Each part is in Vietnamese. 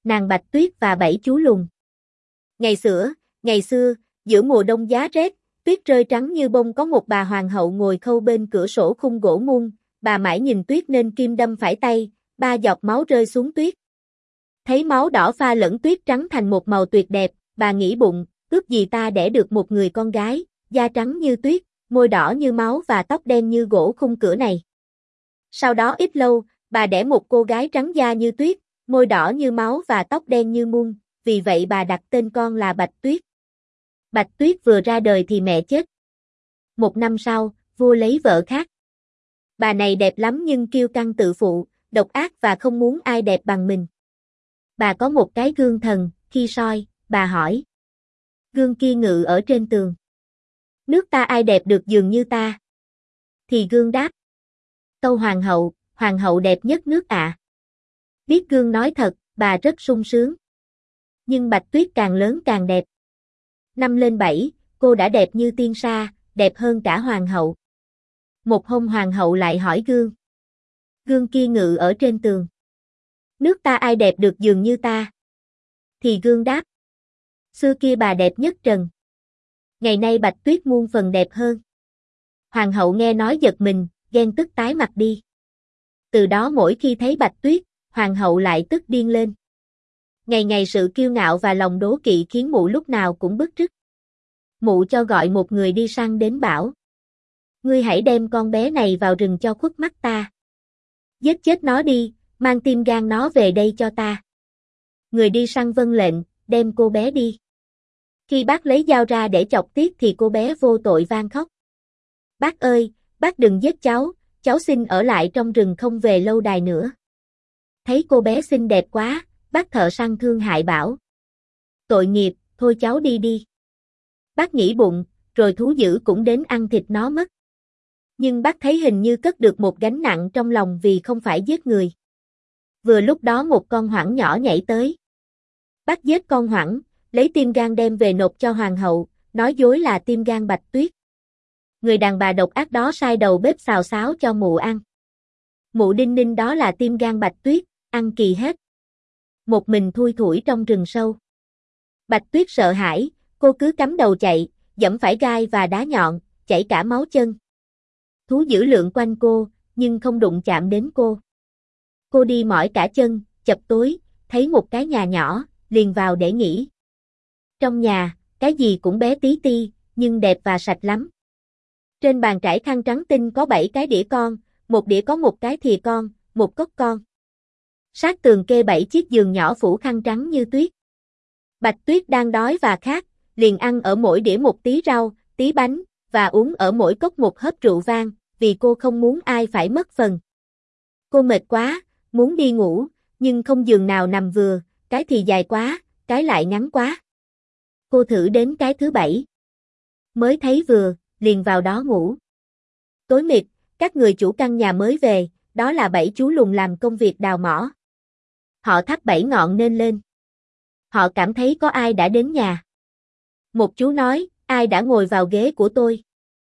Nàng Bạch Tuyết và 7 chú lùn. Ngày xưa, giữa mùa đông giá rét, tuyết rơi trắng như bông, có một bà hoàng hậu ngồi khâu bên cửa sổ khung gỗ muôn, bà mãi nhìn tuyết nên kim đâm phải tay, 3 giọt máu rơi xuống tuyết. Thấy máu đỏ pha lẫn tuyết trắng thành một màu tuyệt đẹp, bà nghĩ bụng, ước gì ta đẻ được một người con gái, da trắng như tuyết, môi đỏ như máu và tóc đen như gỗ khung cửa này. Sau đó ít lâu, bà đẻ một cô gái trắng da như tuyết, môi đỏ như máu và tóc đen như muôn, vì vậy bà đặt tên con là Bạch Tuyết. Bạch Tuyết vừa ra đời thì mẹ chết. 1 năm sau, vua lấy vợ khác. Bà này đẹp lắm nhưng kiêu căng tự phụ, độc ác và không muốn ai đẹp bằng mình. Bà có một cái gương thần, khi soi, bà hỏi. Gương kia ngự ở trên tường. Nước ta ai đẹp được dường như ta? Thì gương đáp. Tâu hoàng hậu đẹp nhất nước ạ. Biết gương nói thật, bà rất sung sướng. Nhưng Bạch Tuyết càng lớn càng đẹp. Năm lên 7, cô đã đẹp như tiên sa, đẹp hơn cả hoàng hậu. Một hôm hoàng hậu lại hỏi gương. Gương kia ngự ở trên tường. Nước ta ai đẹp được dường như ta? Thì gương đáp. Xưa kia bà đẹp nhất trần. Ngày nay Bạch Tuyết muôn phần đẹp hơn. Hoàng hậu nghe nói giật mình, ghen tức tái mặt đi. Từ đó mỗi khi thấy Bạch Tuyết, hoàng hậu lại tức điên lên. Ngày ngày sự kiêu ngạo và lòng đố kỵ khiến mụ lúc nào cũng bức rứt. Mụ cho gọi một người đi săn đến bảo. Ngươi hãy đem con bé này vào rừng cho khuất mắt ta. Giết chết nó đi, mang tim gan nó về đây cho ta. Người đi săn vâng lệnh, đem cô bé đi. Khi bác lấy dao ra để chọc tiết thì cô bé vô tội van khóc. Bác ơi, bác đừng giết cháu xin ở lại trong rừng không về lâu đài nữa. Thấy cô bé xinh đẹp quá, bác thợ săn thương hại bảo. Tội nghiệp, thôi cháu đi đi. Bác nghĩ bụng, rồi thú dữ cũng đến ăn thịt nó mất. Nhưng bác thấy hình như cất được một gánh nặng trong lòng vì không phải giết người. Vừa lúc đó một con hoảng nhỏ nhảy tới. Bác giết con hoảng, lấy tim gan đem về nộp cho hoàng hậu, nói dối là tim gan Bạch Tuyết. Người đàn bà độc ác đó sai đầu bếp xào xáo cho mụ ăn. Mụ đinh ninh đó là tim gan Bạch Tuyết, ăn kỳ hết. Một mình thui thủi trong rừng sâu. Bạch Tuyết sợ hãi, cô cứ cắm đầu chạy, dẫm phải gai và đá nhọn, chảy cả máu chân. Thú dữ lượn quanh cô, nhưng không đụng chạm đến cô. Cô đi mỏi cả chân, chập tối, thấy một cái nhà nhỏ, liền vào để nghỉ. Trong nhà, cái gì cũng bé tí ti, nhưng đẹp và sạch lắm. Trên bàn trải khăn trắng tinh có 7 cái đĩa con, một đĩa có một cái thìa con, một cốc con. Sát tường kê 7 chiếc giường nhỏ phủ khăn trắng như tuyết. Bạch Tuyết đang đói và khát, liền ăn ở mỗi đĩa một tí rau, tí bánh, và uống ở mỗi cốc một hớp rượu vang, vì cô không muốn ai phải mất phần. Cô mệt quá, muốn đi ngủ, nhưng không giường nào nằm vừa, cái thì dài quá, cái lại ngắn quá. Cô thử đến cái thứ 7. Mới thấy vừa, liền vào đó ngủ. Tối mịt, các người chủ căn nhà mới về, đó là 7 chú lùn làm công việc đào mỏ. Họ thắp 7 ngọn nến lên. Họ cảm thấy có ai đã đến nhà. Một chú nói, ai đã ngồi vào ghế của tôi?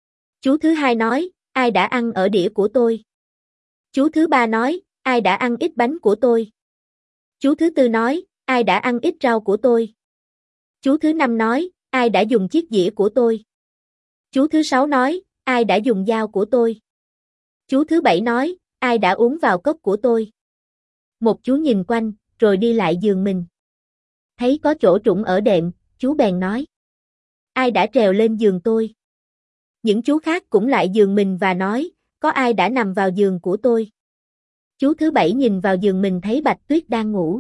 Chú thứ hai nói, ai đã ăn ở đĩa của tôi? Chú thứ ba nói, ai đã ăn ít bánh của tôi? Chú thứ tư nói, ai đã ăn ít rau của tôi? Chú thứ năm nói, ai đã dùng chiếc dĩa của tôi? Chú thứ sáu nói, ai đã dùng dao của tôi? Chú thứ bảy nói, ai đã uống vào cốc của tôi? Một chú nhìn quanh, rồi đi lại giường mình. Thấy có chỗ trũng ở đệm, chú bèn nói. Ai đã trèo lên giường tôi? Những chú khác cũng lại giường mình và nói, có ai đã nằm vào giường của tôi? Chú thứ bảy nhìn vào giường mình thấy Bạch Tuyết đang ngủ.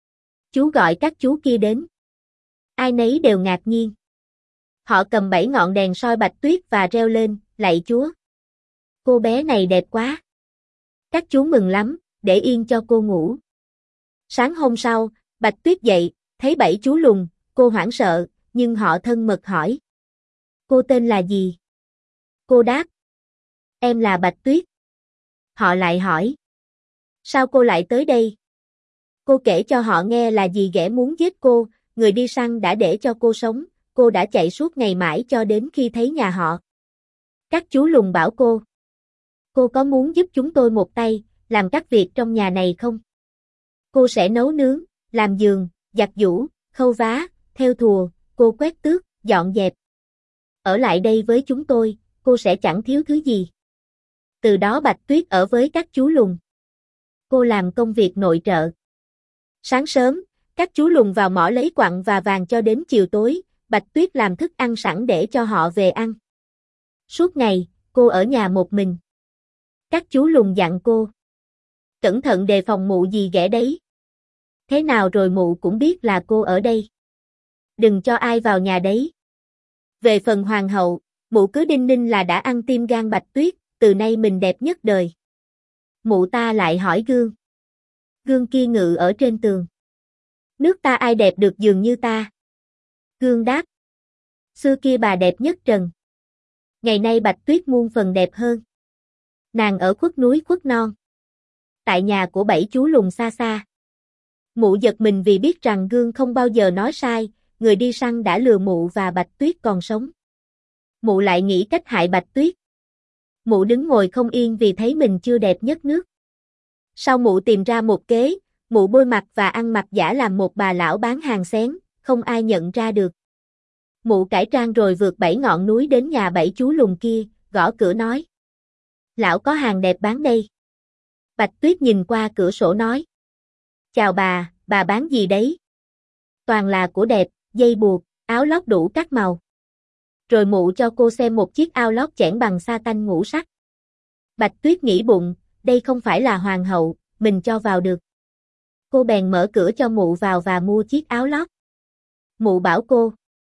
Chú gọi các chú kia đến. Ai nấy đều ngạc nhiên. Họ cầm 7 ngọn đèn soi Bạch Tuyết và reo lên, lạy Chúa. Cô bé này đẹp quá. Các chú mừng lắm, để yên cho cô ngủ. Sáng hôm sau, Bạch Tuyết dậy, thấy 7 chú lùn, cô hoảng sợ, nhưng họ thân mật hỏi. Cô tên là gì? Cô đáp. Em là Bạch Tuyết. Họ lại hỏi. Sao cô lại tới đây? Cô kể cho họ nghe là dì ghẻ muốn giết cô, người đi săn đã để cho cô sống, cô đã chạy suốt ngày mãi cho đến khi thấy nhà họ. Các chú lùn bảo cô có muốn giúp chúng tôi một tay, làm các việc trong nhà này không? Cô sẽ nấu nướng, làm giường, giặt giũ, khâu vá, thêu thùa, cô quét tước, dọn dẹp. Ở lại đây với chúng tôi, cô sẽ chẳng thiếu thứ gì. Từ đó Bạch Tuyết ở với các chú lùn. Cô làm công việc nội trợ. Sáng sớm, các chú lùn vào mỏ lấy quặng và vàng cho đến chiều tối, Bạch Tuyết làm thức ăn sẵn để cho họ về ăn. Suốt ngày, cô ở nhà một mình. Các chú lùn dặn cô. Cẩn thận đề phòng mụ gì ghẻ đấy. Thế nào rồi mụ cũng biết là cô ở đây. Đừng cho ai vào nhà đấy. Về phần hoàng hậu, mụ cứ đinh ninh là đã ăn tim gan Bạch Tuyết, từ nay mình đẹp nhất đời. Mụ ta lại hỏi gương. Gương kia ngự ở trên tường. Nước ta ai đẹp được dường như ta? Gương đáp. Xưa kia bà đẹp nhất trần. Ngày nay Bạch Tuyết muôn phần đẹp hơn. Nàng ở khuất núi khuất non. Tại nhà của 7 chú lùn xa xa. Mụ giật mình vì biết rằng Gương không bao giờ nói sai, người đi săn đã lừa mụ và Bạch Tuyết còn sống. Mụ lại nghĩ cách hại Bạch Tuyết. Mụ đứng ngồi không yên vì thấy mình chưa đẹp nhất nước. Sau mụ tìm ra một kế, mụ bôi mặt và ăn mặc giả làm một bà lão bán hàng xén, không ai nhận ra được. Mụ cải trang rồi vượt 7 ngọn núi đến nhà 7 chú lùn kia, gõ cửa nói. Lão có hàng đẹp bán đây. Bạch Tuyết nhìn qua cửa sổ nói. Chào bà bán gì đấy? Toàn là của đẹp, dây buộc, áo lót đủ các màu. Rồi mụ cho cô xem một chiếc áo lót chẽn bằng sa tanh ngũ sắc. Bạch Tuyết nghĩ bụng, đây không phải là hoàng hậu, mình cho vào được. Cô bèn mở cửa cho mụ vào và mua chiếc áo lót. Mụ bảo cô.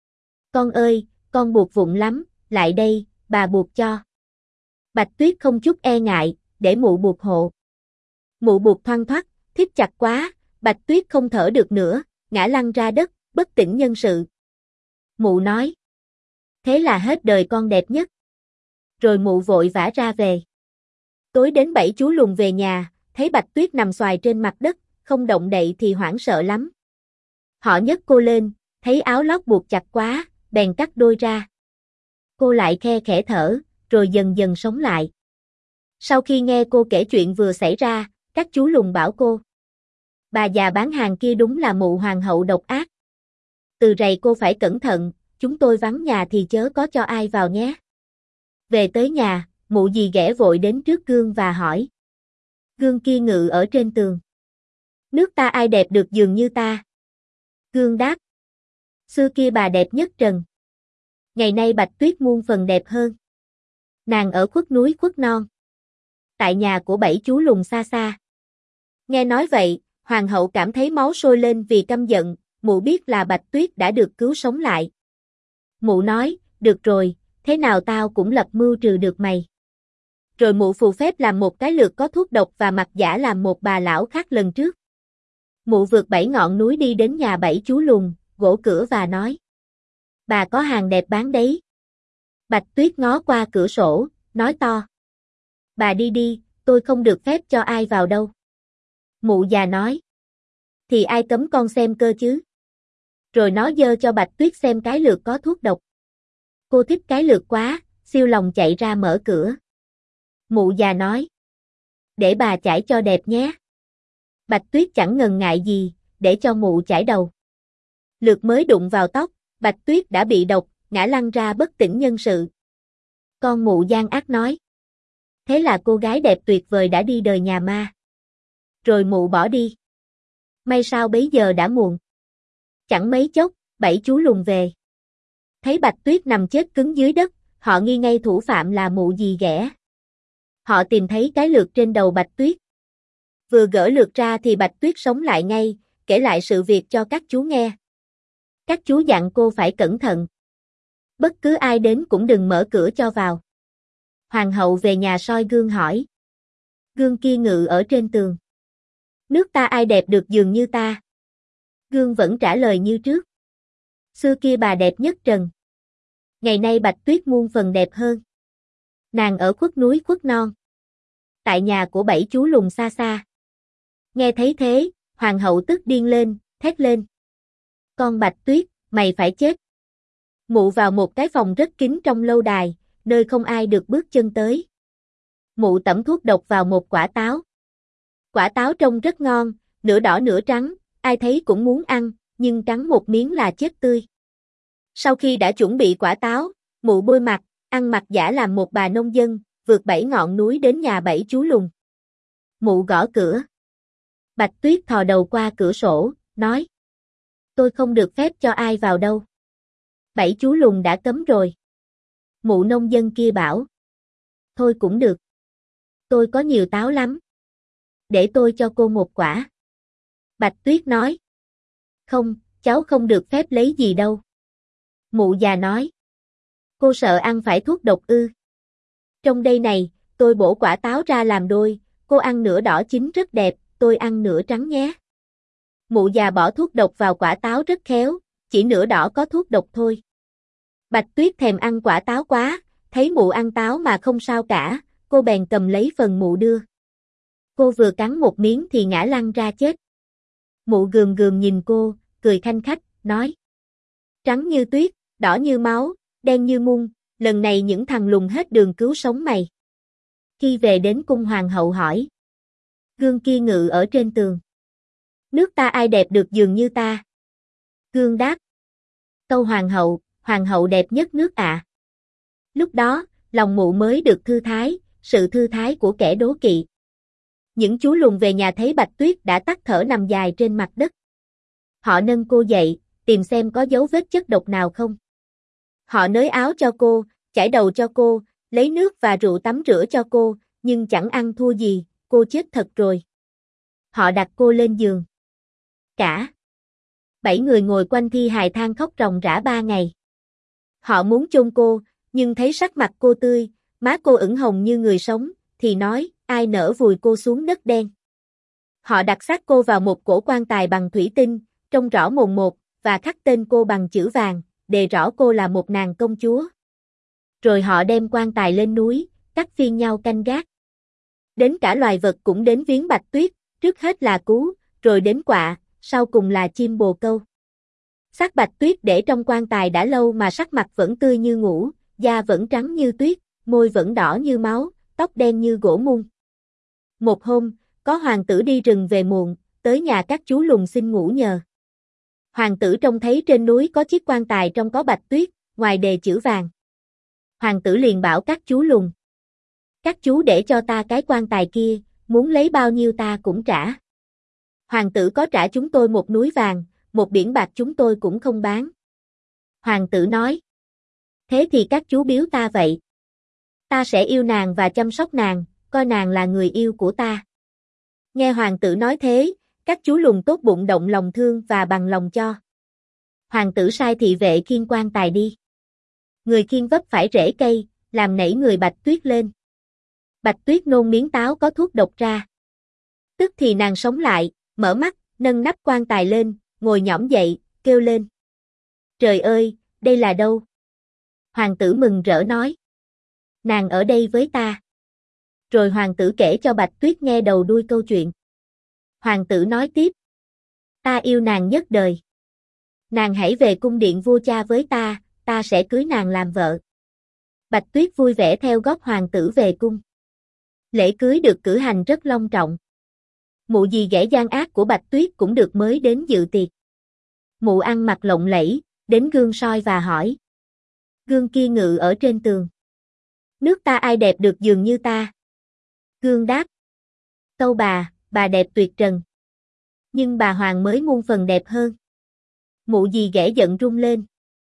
Con ơi, con buộc vụng lắm, lại đây, bà buộc cho. Bạch Tuyết không chút e ngại, để mụ buộc hộ. Mụ buộc thoăn thoắt, thít chặt quá, Bạch Tuyết không thở được nữa, ngã lăn ra đất, bất tỉnh nhân sự. Mụ nói. Thế là hết đời con đẹp nhất. Rồi mụ vội vã ra về. Tối đến 7 chú lùn về nhà, thấy Bạch Tuyết nằm xoài trên mặt đất, không động đậy thì hoảng sợ lắm. Họ nhấc cô lên, thấy áo lót buộc chặt quá, bèn cắt đôi ra. Cô lại khe khẽ thở, rồi dần dần sống lại. Sau khi nghe cô kể chuyện vừa xảy ra, các chú lùn bảo cô. Bà già bán hàng kia đúng là mụ hoàng hậu độc ác. Từ rày cô phải cẩn thận, chúng tôi vắng nhà thì chớ có cho ai vào nhé. Về tới nhà, mụ dì ghẻ vội đến trước gương và hỏi. Gương kia ngự ở trên tường. Nước ta ai đẹp được dường như ta? Gương đáp. Xưa kia bà đẹp nhất trần. Ngày nay Bạch Tuyết muôn phần đẹp hơn. Nàng ở khuất núi khuất non. Tại nhà của 7 chú lùn xa xa. Nghe nói vậy, hoàng hậu cảm thấy máu sôi lên vì căm giận, mụ biết là Bạch Tuyết đã được cứu sống lại. Mụ nói, được rồi, thế nào tao cũng lập mưu trừ được mày. Rồi mụ phù phép làm một cái lược có thuốc độc và mặc giả làm một bà lão khác lần trước. Mụ vượt 7 ngọn núi đi đến nhà 7 chú lùn, gõ cửa và nói. Bà có hàng đẹp bán đấy. Bạch Tuyết ngó qua cửa sổ, nói to. Bà đi đi, tôi không được phép cho ai vào đâu. Mụ già nói. Thì ai cấm con xem cơ chứ? Rồi nó giơ cho Bạch Tuyết xem cái lược có thuốc độc. Cô thích cái lược quá, siêu lòng chạy ra mở cửa. Mụ già nói. Để bà chải cho đẹp nhé. Bạch Tuyết chẳng ngần ngại gì, để cho mụ chải đầu. Lược mới đụng vào tóc, Bạch Tuyết đã bị độc, ngã lăn ra bất tỉnh nhân sự. Con mụ gian ác nói. Thế là cô gái đẹp tuyệt vời đã đi đời nhà ma. Rồi mụ bỏ đi. May sao bấy giờ đã muộn. Chẳng mấy chốc, 7 chú lùn về. Thấy Bạch Tuyết nằm chết cứng dưới đất, họ nghi ngay thủ phạm là mụ dì ghẻ. Họ tìm thấy cái lược trên đầu Bạch Tuyết. Vừa gỡ lược ra thì Bạch Tuyết sống lại ngay, kể lại sự việc cho các chú nghe. Các chú dặn cô phải cẩn thận. Bất cứ ai đến cũng đừng mở cửa cho vào. Hoàng hậu về nhà soi gương hỏi. Gương kia ngự ở trên tường. Nước ta ai đẹp được dường như ta? Gương vẫn trả lời như trước. Xưa kia bà đẹp nhất trần. Ngày nay Bạch Tuyết muôn phần đẹp hơn. Nàng ở khuất núi khuất non. Tại nhà của 7 chú lùn xa xa. Nghe thấy thế, hoàng hậu tức điên lên, thét lên. Con Bạch Tuyết, mày phải chết. Mụ vào một cái phòng rất kín trong lâu đài, nơi không ai được bước chân tới. Mụ tẩm thuốc độc vào một quả táo. Quả táo trông rất ngon, nửa đỏ nửa trắng, ai thấy cũng muốn ăn, nhưng cắn một miếng là chết tươi. Sau khi đã chuẩn bị quả táo, mụ bôi mặt, ăn mặc giả làm một bà nông dân, vượt 7 ngọn núi đến nhà 7 chú lùn. Mụ gõ cửa. Bạch Tuyết thò đầu qua cửa sổ, nói. Tôi không được phép cho ai vào đâu. 7 chú lùn đã cấm rồi. Mụ nông dân kia bảo. Thôi cũng được. Tôi có nhiều táo lắm. Để tôi cho cô một quả. Bạch Tuyết nói. Không, cháu không được phép lấy gì đâu. Mụ già nói. Cô sợ ăn phải thuốc độc ư? Trong đây này, tôi bổ quả táo ra làm đôi, cô ăn nửa đỏ chín rất đẹp, tôi ăn nửa trắng nhé. Mụ già bỏ thuốc độc vào quả táo rất khéo, chỉ nửa đỏ có thuốc độc thôi. Bạch Tuyết thèm ăn quả táo quá, thấy mụ ăn táo mà không sao cả, cô bèn cầm lấy phần mụ đưa. Cô vừa cắn một miếng thì ngã lăn ra chết. Mụ gườm gườm nhìn cô, cười khanh khách, nói. Trắng như tuyết, đỏ như máu, đen như mun, lần này những thằng lùn hết đường cứu sống mày. Khi về đến cung hoàng hậu hỏi. Gương kia ngự ở trên tường. Nước ta ai đẹp được dường như ta? Gương đáp. Tâu hoàng hậu đẹp nhất nước ạ. Lúc đó, lòng mụ mới được thư thái, sự thư thái của kẻ đố kỵ. Những chú lùn về nhà thấy Bạch Tuyết đã tắt thở nằm dài trên mặt đất. Họ nâng cô dậy, tìm xem có dấu vết chất độc nào không. Họ nới áo cho cô, chải đầu cho cô, lấy nước và rượu tắm rửa cho cô, nhưng chẳng ăn thua gì, cô chết thật rồi. Họ đặt cô lên giường. Cả 7 người ngồi quanh thi hài than khóc ròng rã 3 ngày. Họ muốn chôn cô, nhưng thấy sắc mặt cô tươi, má cô ửng hồng như người sống, thì nói, ai nỡ vùi cô xuống đất đen. Họ đặt xác cô vào một cổ quan tài bằng thủy tinh, trông rõ mồn một, và khắc tên cô bằng chữ vàng, đề rõ cô là một nàng công chúa. Rồi họ đem quan tài lên núi, cắt phiên nhau canh gác. Đến cả loài vật cũng đến viếng Bạch Tuyết, trước hết là cú, rồi đến quạ, sau cùng là chim bồ câu. Xác Bạch Tuyết để trong quan tài đã lâu mà sắc mặt vẫn tươi như ngủ, da vẫn trắng như tuyết, môi vẫn đỏ như máu, tóc đen như gỗ mun. Một hôm, có hoàng tử đi rừng về muộn, tới nhà các chú lùn xin ngủ nhờ. Hoàng tử trông thấy trên núi có chiếc quan tài trong có Bạch Tuyết, ngoài đề chữ vàng. Hoàng tử liền bảo các chú lùn. Các chú để cho ta cái quan tài kia, muốn lấy bao nhiêu ta cũng trả. Hoàng tử có trả chúng tôi một núi vàng, một biển bạc chúng tôi cũng không bán. Hoàng tử nói. Thế thì các chú biếu ta vậy. Ta sẽ yêu nàng và chăm sóc nàng, coi nàng là người yêu của ta. Nghe hoàng tử nói thế, các chú lùn tốt bụng động lòng thương và bằng lòng cho. Hoàng tử sai thị vệ khiêng quan tài đi. Người khiêng vấp phải rễ cây, làm nảy người Bạch Tuyết lên. Bạch Tuyết nôn miếng táo có thuốc độc ra. Tức thì nàng sống lại, mở mắt, nâng nắp quan tài lên, ngồi nhõm dậy, kêu lên. Trời ơi, đây là đâu? Hoàng tử mừng rỡ nói. Nàng ở đây với ta. Rồi hoàng tử kể cho Bạch Tuyết nghe đầu đuôi câu chuyện. Hoàng tử nói tiếp. Ta yêu nàng nhất đời. Nàng hãy về cung điện vua cha với ta sẽ cưới nàng làm vợ. Bạch Tuyết vui vẻ theo gót hoàng tử về cung. Lễ cưới được cử hành rất long trọng. Mụ dì ghẻ gian ác của Bạch Tuyết cũng được mới đến dự tiệc. Mụ ăn mặc lộng lẫy, đến gương soi và hỏi. Gương kia ngự ở trên tường. Nước ta ai đẹp được dường như ta? Gương đáp. Tâu bà đẹp tuyệt trần. Nhưng bà hoàng mới muôn phần đẹp hơn. Mụ dì ghẻ giận run lên.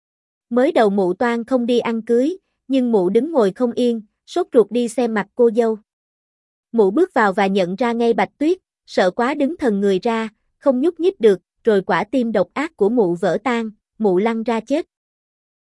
Mới đầu mụ toan không đi ăn cưới, nhưng mụ đứng ngồi không yên, sốt ruột đi xem mặt cô dâu. Mụ bước vào và nhận ra ngay Bạch Tuyết, sợ quá đứng thần người ra, không nhúc nhích được, rồi quả tim độc ác của mụ vỡ tan, mụ lăn ra chết.